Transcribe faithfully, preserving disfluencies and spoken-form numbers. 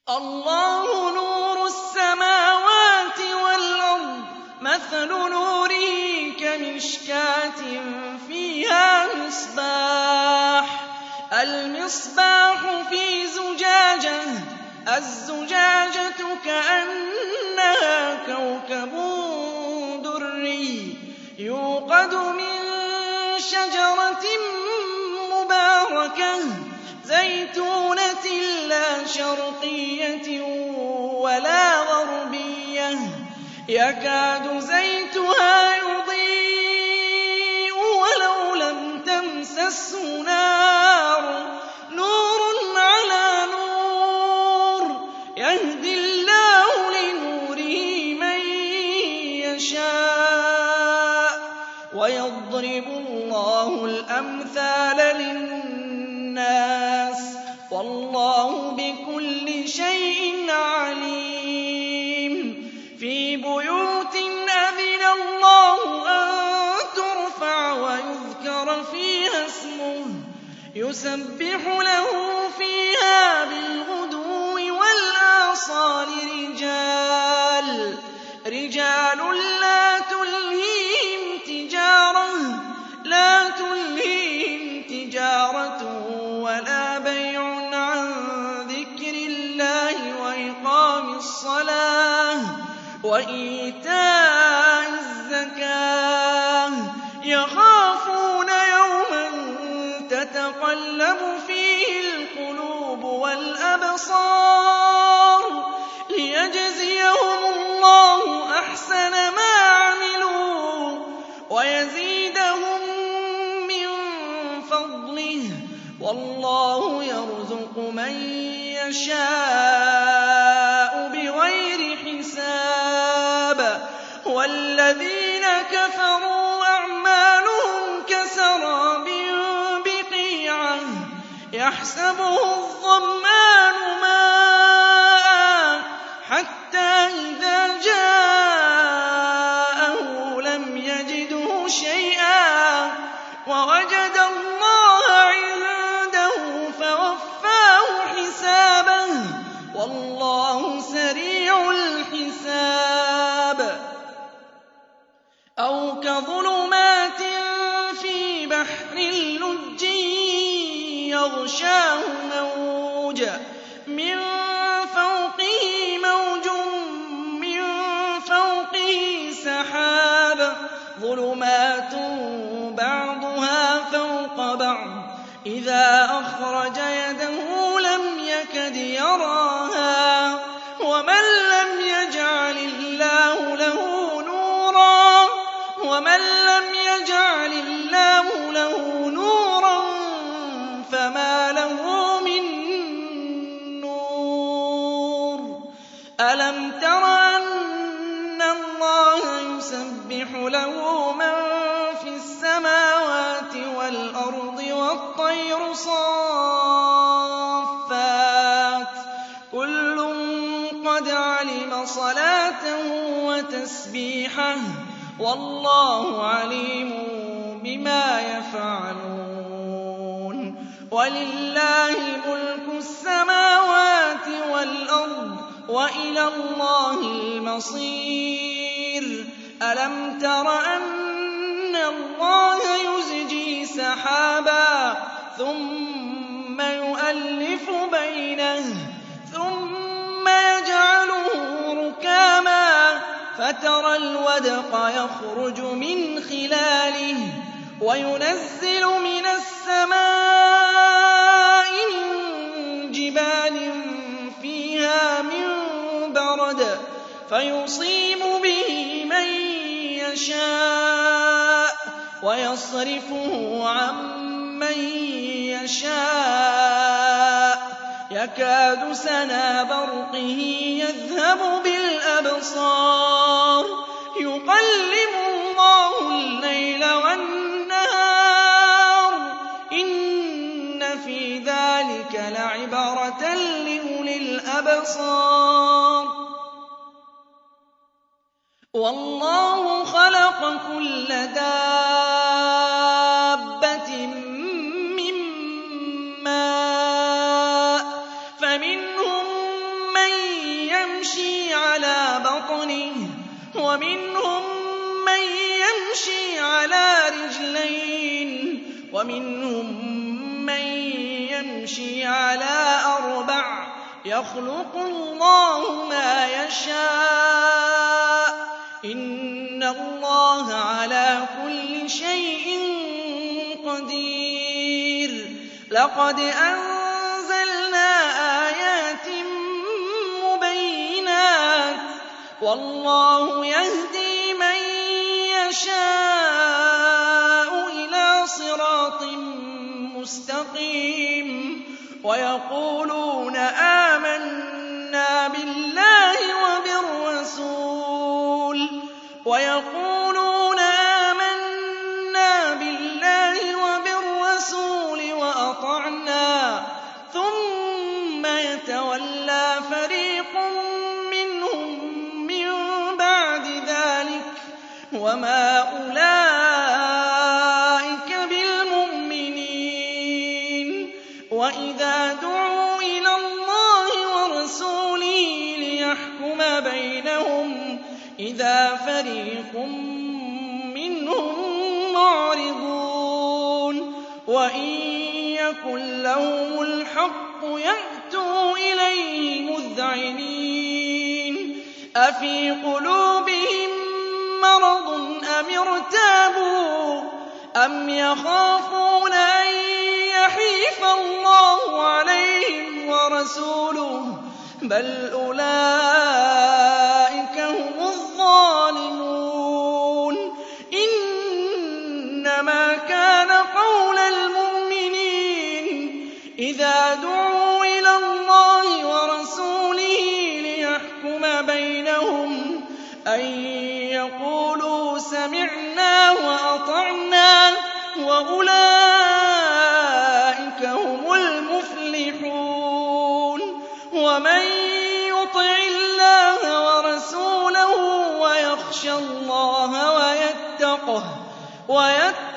اللَّهُ نُورُ السَّمَاوَاتِ وَالْأَرْضِ ۚ مَثَلُ نُورِهِ كَمِشْكَاةٍ فِيهَا مِصْبَاحٌ ۖ الْمِصْبَاحُ فِي زُجَاجَةٍ ۖ الزُّجَاجَةُ كَأَنَّهَا كَوْكَبٌ دُرِّيٌّ يُوقَدُ مِن شَجَرَةٍ مُّبَارَكَةٍ زَيْتُونَةٍ لَّا شَرْقِيَّةٍ وَلَا غَرْبِيَّةٍ يَكَادُ زَيْتُهَا يُضِيءُ وَلَوْ لَمْ تَمْسَسْهُ نَارٌ ۚ نُّورٌ عَلَىٰ نُورٍ يَهْدِي اللَّهُ لِنُورِهِ مَن يَشَاءُ ۚ وَيَضْرِبُ اللَّهُ الْأَمْثَالَ لِلنَّاسِ ۗ وَاللَّهُ بِكُلِّ شَيْءٍ عَلِيمٌ فِي بُيُوتٍ أَذِنَ اللَّهُ أَن تُرْفَعَ وَيُذْكَرَ فِيهَا اسْمُهُ يُسَبِّحُ لَهُ فِيهَا بِالْغُدُوِّ وَالْآصَالِ رِجَالٌ رِجَالٌ لَّا تُلْهِيهِمْ تِجَارَةٌ لَّا تُلْهِيهِمْ تِجَارَةٌ وَلَا بَيْعٌ عَن ذِكْرِ اللَّهِ وَإِقَامِ الصَّلَاةِ وَإِيتَاءِ الزَّكَاةِ يَخَافُونَ يَوْمًا تَتَقَلَّبُ فِيهِ الْقُلُوبُ وَالْأَبْصَارُ لِيَجْزِيَهُمُ اللَّهُ أَحْسَنَ مَا عَمِلُوا وَيَزِيدَهُم مِّن فَضْلِهِ ۗ وَاللَّهُ يَرْزُقُ مَن يَشَاءُ بِغَيْرِ حِسَابٍ وَالَّذِينَ كَفَرُوا أَعْمَالُهُمْ كَسَرَابٍ بِقِيعَةٍ يَحْسَبُهُ الظَّمْآنُ مَاءً حَتَّىٰ إِذَا جَاءَهُ لَمْ يَجِدْهُ شَيْئًا وَوَجَدَ اللَّهَ عِندَهُ فَوَفَّاهُ حِسَابَهُ ۗ وَاللَّهُ سَرِيعُ الْحِسَابِ أَوْ كَظُلُمَاتٍ فِي بَحْرٍ لُّجٍّيٍّ يَغْشَاهُ مَوْجٌ مِّن فَوْقِهِ مَوْجٌ مِّن فَوْقِهِ سَحَابٌ ظُلُمَاتٌ بَعْضُهَا فَوْقَ بَعْضٍ إِذَا أَخْرَجَ يَدَهُ لَمْ يَكَدْ يَرَاهَا ۗ وَمَن لَّمْ يَجْعَلِ اللَّهُ لَهُ نُورًا وَمَن لَّمْ يَجْعَلِ اللَّهُ لَهُ نُورًا فَمَا لَهُ مِن نُّورٍ أَلَمْ تَرَ أَنَّ اللَّهَ يُسَبِّحُ لَهُ مَن فِي السَّمَاوَاتِ وَالْأَرْضِ وَالطَّيْرُ صَافَّاتٍ ۖ كُلٌّ قَدْ عَلِمَ صَلَاتَهُ وَتَسْبِيحَهُ ۗ وَاللَّهُ عَلِيمٌ بِمَا يَفْعَلُونَ وَلِلَّهِ مُلْكُ السَّمَاوَاتِ وَالْأَرْضِ ۖ وَإِلَى اللَّهِ الْمَصِيرُ أَلَمْ تَرَ أَنَّ اللَّهَ يُزْجِي سَحَابًا ثُمَّ يُؤَلِّفُ بَيْنَهُ ثُمَّ يَجْعَلُهُ رُكَامًا فَتَرَى الْوَدْقَ يَخْرُجُ مِنْ خِلَالِهِ وَيُنَزِّلُ مِنَ السَّمَاءِ مِن جِبَالٍ فِيهَا مِن بَرَدٍ فَيُصِيبُ بِهِ مَن يَشَاءُ وَيَصْرِفُهُ عَن مَّن يَشَاءُ يَكَادُ سَنَا بَرْقِهِ يَذْهَبُ بِالْأَبْصَارِ يُقَلِّبُ اللَّهُ اللَّيْلَ وَالنَّهَارَ ۚ إِنَّ فِي ذَٰلِكَ لَعِبْرَةً لِّأُولِي الْأَبْصَارِ وَاللَّهُ خَلَقَ كُلَّ دَابَّةٍ مِّن مَّاءٍ فَمِنْهُم مَن يَمْشِي عَلَىٰ بَطْنِهِ وَمِنْهُم مَّن يَمْشِي عَلَىٰ رِجْلَيْنِ وَمِنْهُم مَّن يَمْشِي عَلَىٰ أَرْبَعٍ ۚ يَخْلُقُ اللَّهُ مَا يَشَاءُ ۚ إِنَّ اللَّهَ عَلَىٰ كُلِّ شَيْءٍ قَدِيرٌ. لَقَدْ أَنزَلْنَا آيَاتٍ مُّبَيِّنَاتٍ ۚ وَاللَّهُ يَهْدِي مَن يَشَاءُ إِلَىٰ صِرَاطٍ مُّسْتَقِيمٍ. وَيَقُولُونَ آمَنَّا بِاللَّهِ وَبِالرَّسُولِ وَيَقُولُونَ آمَنَّا بِاللَّهِ وَبِالرَّسُولِ وَأَطَعْنَا ثُمَّ يَتَوَلَّىٰ فَرِيقٌ مِّنْهُم مِّن بَعْدِ ذَٰلِكَ ۚ وَمَا أُولَٰئِكَ بِالْمُؤْمِنِينَ. وَإِذَا دُعُوا إِلَى اللَّهِ وَرَسُولِهِ لِيَحْكُمَ بَيْنَهُمْ إِذَا فَرِيقٌ مِّنْهُم مُّعْرِضُونَ. وَإِن يَكُن لَّهُمُ الْحَقُّ يَأْتُوا إِلَيْهِ مُذْعِنِينَ. أَفِي قُلُوبِهِم مَّرَضٌ أَمِ ارْتَابُوا أَمْ يَخَافُونَ أَن يَحِيفَ اللَّهُ عَلَيْهِمْ وَرَسُولُهُ ۚ بَلْ أُولَٰئِكَ هُمُ الظَّالِمُونَ. إِنَّمَا كَانَ قَوْلَ الْمُؤْمِنِينَ إِذَا دُعُوا إِلَى اللَّهِ وَرَسُولِهِ لِيَحْكُمَ بَيْنَهُمْ أَن يَقُولُوا سَمِعْنَا وَأَطَعْنَا ۚ وَأُولَٰئِكَ هُمُ الْمُفْلِحُونَ. وَمَن يُطِعِ اللَّهَ وَرَسُولَهُ وَيَخْشَ اللَّهَ وَيَتَّقْهِ